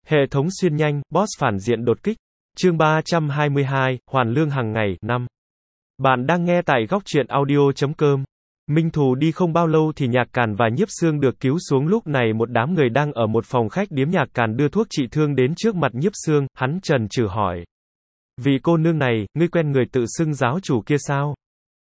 Hệ thống xuyên nhanh, boss phản diện đột kích. Chương 322, hoàn lương hàng ngày, 5. Bạn đang nghe tại góc truyện audio.com. Minh Thù đi không bao lâu thì Nhạc Càn và Nhiếp Xương được cứu xuống, lúc này một đám người đang ở một phòng khách điếm. Nhạc Càn đưa thuốc trị thương đến trước mặt Nhiếp Xương, hắn chần chừ hỏi. Vị cô nương này, ngươi quen người tự xưng giáo chủ kia sao?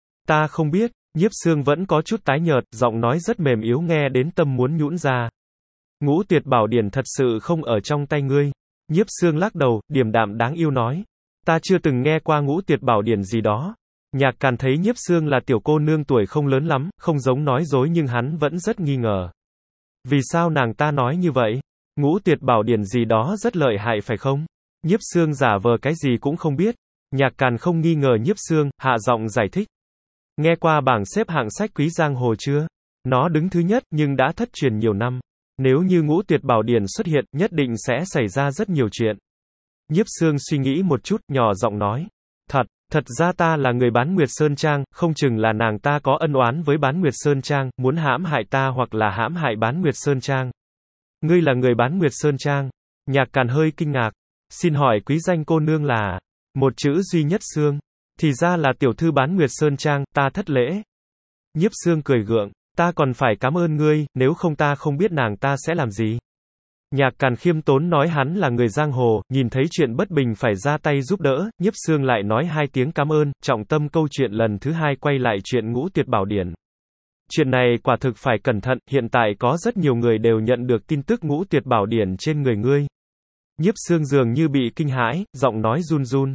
Ta không biết. Nhiếp Xương vẫn có chút tái nhợt, giọng nói rất mềm yếu nghe đến tâm muốn nhũn ra. Ngũ Tuyệt Bảo Điển thật sự không ở trong tay ngươi. Nhiếp Xương lắc đầu, điềm đạm đáng yêu nói. Ta chưa từng nghe qua Ngũ Tuyệt Bảo Điển gì đó. Nhạc Càn thấy Nhiếp Xương là tiểu cô nương tuổi không lớn lắm, không giống nói dối nhưng hắn vẫn rất nghi ngờ. Vì sao nàng ta nói như vậy? Ngũ Tuyệt Bảo Điển gì đó rất lợi hại phải không? Nhiếp Xương giả vờ cái gì cũng không biết. Nhạc Càn không nghi ngờ Nhiếp Xương, hạ giọng giải thích. Nghe qua bảng xếp hạng sách quý giang hồ chưa? Nó đứng thứ nhất nhưng đã thất truyền nhiều năm. Nếu như Ngũ Tuyệt Bảo Điển xuất hiện, nhất định sẽ xảy ra rất nhiều chuyện. Nhiếp Xương suy nghĩ một chút, nhỏ giọng nói. Thật ra ta là người Bán Nguyệt Sơn Trang, không chừng là nàng ta có ân oán với Bán Nguyệt Sơn Trang, muốn hãm hại ta hoặc là hãm hại Bán Nguyệt Sơn Trang. Ngươi là người Bán Nguyệt Sơn Trang? Nhạc Càn hơi kinh ngạc. Xin hỏi quý danh cô nương là? Một chữ duy nhất Xương. Thì ra là tiểu thư Bán Nguyệt Sơn Trang, ta thất lễ. Nhiếp Xương cười gượng. Ta còn phải cảm ơn ngươi, nếu không ta không biết nàng ta sẽ làm gì. Nhạc Càn khiêm tốn nói hắn là người giang hồ, nhìn thấy chuyện bất bình phải ra tay giúp đỡ. Nhiếp Xương lại nói hai tiếng cảm ơn, trọng tâm câu chuyện lần thứ hai quay lại chuyện Ngũ Tuyệt Bảo Điển. Chuyện này quả thực phải cẩn thận, hiện tại có rất nhiều người đều nhận được tin tức Ngũ Tuyệt Bảo Điển trên người ngươi. Nhiếp Xương dường như bị kinh hãi, giọng nói run run.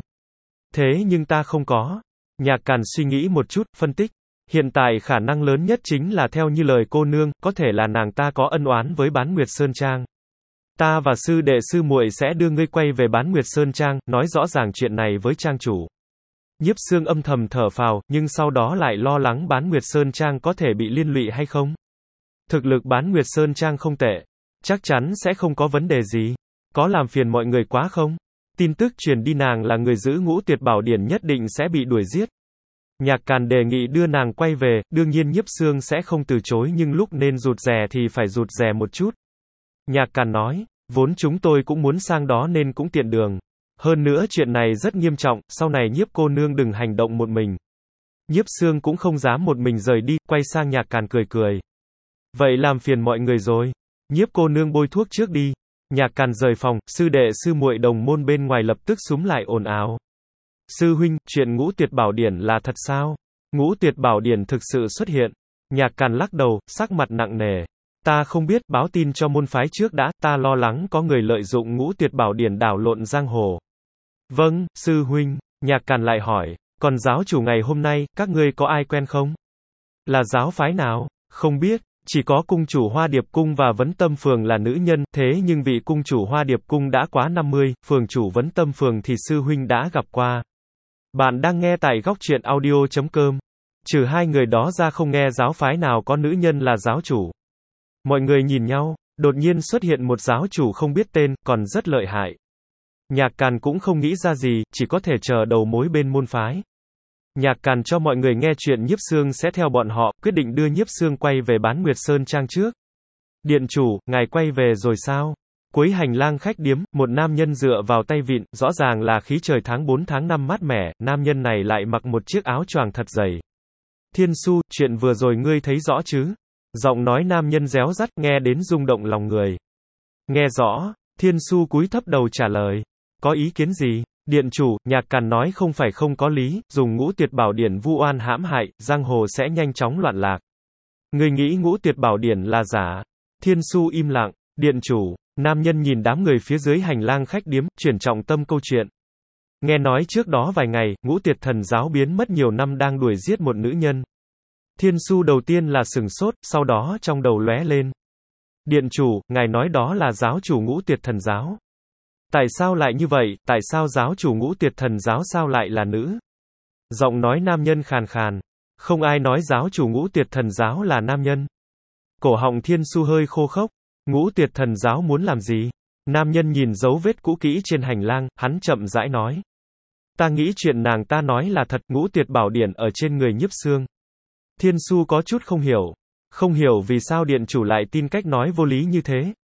Thế nhưng ta không có. Nhạc Càn suy nghĩ một chút, phân tích. Hiện tại khả năng lớn nhất chính là theo như lời cô nương, có thể là nàng ta có ân oán với Bán Nguyệt Sơn Trang. Ta và sư đệ sư muội sẽ đưa ngươi quay về Bán Nguyệt Sơn Trang, nói rõ ràng chuyện này với trang chủ. Nhiếp Xương âm thầm thở phào, nhưng sau đó lại lo lắng Bán Nguyệt Sơn Trang có thể bị liên lụy hay không. Thực lực Bán Nguyệt Sơn Trang không tệ, chắc chắn sẽ không có vấn đề gì. Có làm phiền mọi người quá không? Tin tức truyền đi nàng là người giữ Ngũ Tuyệt Bảo Điển nhất định sẽ bị đuổi giết. Nhạc Càn đề nghị đưa nàng quay về, đương nhiên Nhiếp Xương sẽ không từ chối nhưng lúc nên rụt rè thì phải rụt rè một chút. Nhạc Càn nói, vốn chúng tôi cũng muốn sang đó nên cũng tiện đường. Hơn nữa chuyện này rất nghiêm trọng, sau này Nhiếp cô nương đừng hành động một mình. Nhiếp Xương cũng không dám một mình rời đi, quay sang Nhạc Càn cười cười. Vậy làm phiền mọi người rồi. Nhiếp cô nương bôi thuốc trước đi. Nhạc Càn rời phòng, sư đệ sư muội đồng môn bên ngoài lập tức xúm lại ồn ào. Sư huynh, chuyện Ngũ Tuyệt Bảo Điển là thật sao? Ngũ Tuyệt Bảo Điển thực sự xuất hiện. Nhạc Càn lắc đầu, sắc mặt nặng nề. Ta không biết, báo tin cho môn phái trước đã, ta lo lắng có người lợi dụng Ngũ Tuyệt Bảo Điển đảo lộn giang hồ. Vâng, sư huynh. Nhạc Càn lại hỏi, còn giáo chủ ngày hôm nay, các ngươi có ai quen không? Là giáo phái nào? Không biết, chỉ có cung chủ Hoa Điệp Cung và Vấn Tâm Phường là nữ nhân, thế nhưng vị cung chủ Hoa Điệp Cung đã quá 50, phường chủ Vấn Tâm Phường thì sư huynh đã gặp qua. Bạn đang nghe tại góc truyện audio.com. Trừ hai người đó ra không nghe giáo phái nào có nữ nhân là giáo chủ. Mọi người nhìn nhau, đột nhiên xuất hiện một giáo chủ không biết tên, còn rất lợi hại. Nhạc Càn cũng không nghĩ ra gì, chỉ có thể chờ đầu mối bên môn phái. Nhạc Càn cho mọi người nghe chuyện Nhiếp Xương sẽ theo bọn họ, quyết định đưa Nhiếp Xương quay về Bán Nguyệt Sơn Trang trước. Điện chủ, ngài quay về rồi sao? Cuối hành lang khách điếm, một nam nhân dựa vào tay vịn, rõ ràng là khí trời tháng 4 tháng 5 mát mẻ, nam nhân này lại mặc một chiếc áo choàng thật dày. Thiên Su, chuyện vừa rồi ngươi thấy rõ chứ? Giọng nói nam nhân réo rắt nghe đến rung động lòng người. Nghe rõ, Thiên Su cúi thấp đầu trả lời. Có ý kiến gì? Điện chủ, Nhạc Càn nói không phải không có lý, dùng Ngũ Tuyệt Bảo Điển vu oan hãm hại, giang hồ sẽ nhanh chóng loạn lạc. Người nghĩ Ngũ Tuyệt Bảo Điển là giả? Thiên Su im lặng. Điện chủ, nam nhân nhìn đám người phía dưới hành lang khách điếm, chuyển trọng tâm câu chuyện. Nghe nói trước đó vài ngày, Ngũ Tuyệt Thần giáo biến mất nhiều năm đang đuổi giết một nữ nhân. Thiên Su đầu tiên là sừng sốt, sau đó trong đầu lóe lên. Điện chủ, ngài nói đó là giáo chủ Ngũ Tuyệt Thần giáo. Tại sao lại như vậy, tại sao giáo chủ Ngũ Tuyệt Thần giáo sao lại là nữ? Giọng nói nam nhân khàn khàn. Không ai nói giáo chủ Ngũ Tuyệt Thần giáo là nam nhân. Cổ họng Thiên Su hơi khô khốc. Ngũ Tuyệt Thần giáo muốn làm gì? Nam nhân nhìn dấu vết cũ kỹ trên hành lang, hắn chậm rãi nói. Ta nghĩ chuyện nàng ta nói là thật, Ngũ Tuyệt Bảo Điển ở trên người Nhiếp Xương. Thiên Su có chút không hiểu. Không hiểu vì sao điện chủ lại tin cách nói vô lý như thế.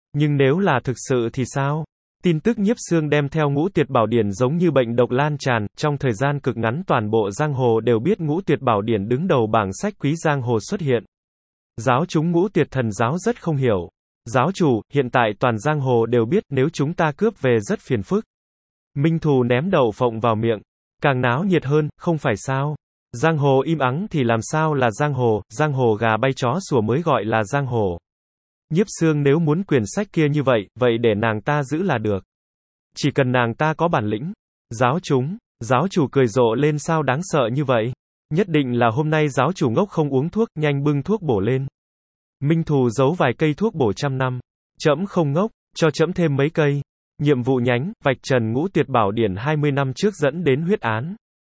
Nhưng nếu là thực sự thì sao? Tin tức Nhiếp Xương đem theo Ngũ Tuyệt Bảo Điển giống như bệnh độc lan tràn, trong thời gian cực ngắn toàn bộ giang hồ đều biết Ngũ Tuyệt Bảo Điển đứng đầu bảng sách quý giang hồ xuất hiện. Giáo chúng Ngũ Tuyệt Thần giáo rất không hiểu. Giáo chủ, hiện tại toàn giang hồ đều biết nếu chúng ta cướp về rất phiền phức. Minh Thù ném đậu phộng vào miệng. Càng náo nhiệt hơn, không phải sao? Giang hồ im ắng thì làm sao là giang hồ gà bay chó sủa mới gọi là giang hồ. Nhiếp Xương nếu muốn quyển sách kia như vậy để nàng ta giữ là được. Chỉ cần nàng ta có bản lĩnh. Giáo chủ cười rộ lên sao đáng sợ như vậy. Nhất định là hôm nay giáo chủ ngốc không uống thuốc, nhanh bưng thuốc bổ lên. Minh Thù giấu vài cây thuốc bổ 100 năm. Trẫm không ngốc, cho trẫm thêm mấy cây. Nhiệm vụ nhánh, vạch trần Ngũ Tuyệt Bảo Điển 20 năm trước dẫn đến huyết án.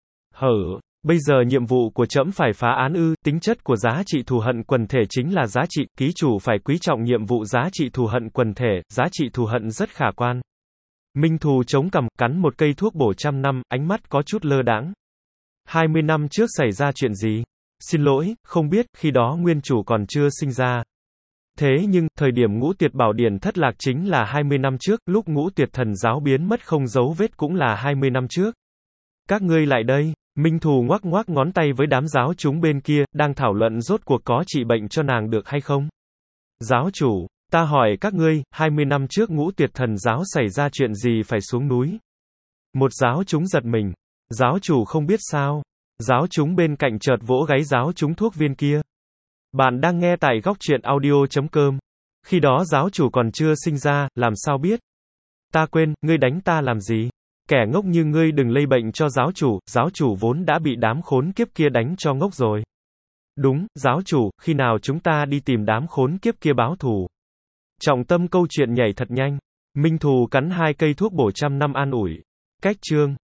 Bây giờ nhiệm vụ của trẫm phải phá án ư? Tính chất của giá trị thù hận quần thể chính là giá trị, ký chủ phải quý trọng nhiệm vụ giá trị thù hận quần thể, giá trị thù hận rất khả quan. Minh Thù chống cằm, cắn một cây thuốc bổ 100 năm, ánh mắt có chút lơ đãng. 20 năm trước xảy ra chuyện gì? Xin lỗi, không biết, khi đó nguyên chủ còn chưa sinh ra. Thế nhưng, thời điểm Ngũ Tuyệt Bảo Điển thất lạc chính là 20 năm trước, lúc Ngũ Tuyệt Thần giáo biến mất không dấu vết cũng là 20 năm trước. Các ngươi lại đây. Minh Thù ngoắc ngoắc ngón tay với đám giáo chúng bên kia, đang thảo luận rốt cuộc có trị bệnh cho nàng được hay không. Giáo chủ, ta hỏi các ngươi, 20 năm trước Ngũ Tuyệt Thần giáo xảy ra chuyện gì phải xuống núi? Một giáo chúng giật mình. Giáo chủ không biết sao? Giáo chúng bên cạnh chợt vỗ gáy giáo chúng thuốc viên kia. Bạn đang nghe tại góc truyện audio.com. Khi đó giáo chủ còn chưa sinh ra, làm sao biết? Ta quên, ngươi đánh ta làm gì? Kẻ ngốc như ngươi đừng lây bệnh cho giáo chủ vốn đã bị đám khốn kiếp kia đánh cho ngốc rồi. Đúng, giáo chủ, khi nào chúng ta đi tìm đám khốn kiếp kia báo thù? Trọng tâm câu chuyện nhảy thật nhanh. Minh Thù cắn 2 cây thuốc bổ 100 năm an ủi. Cách chương.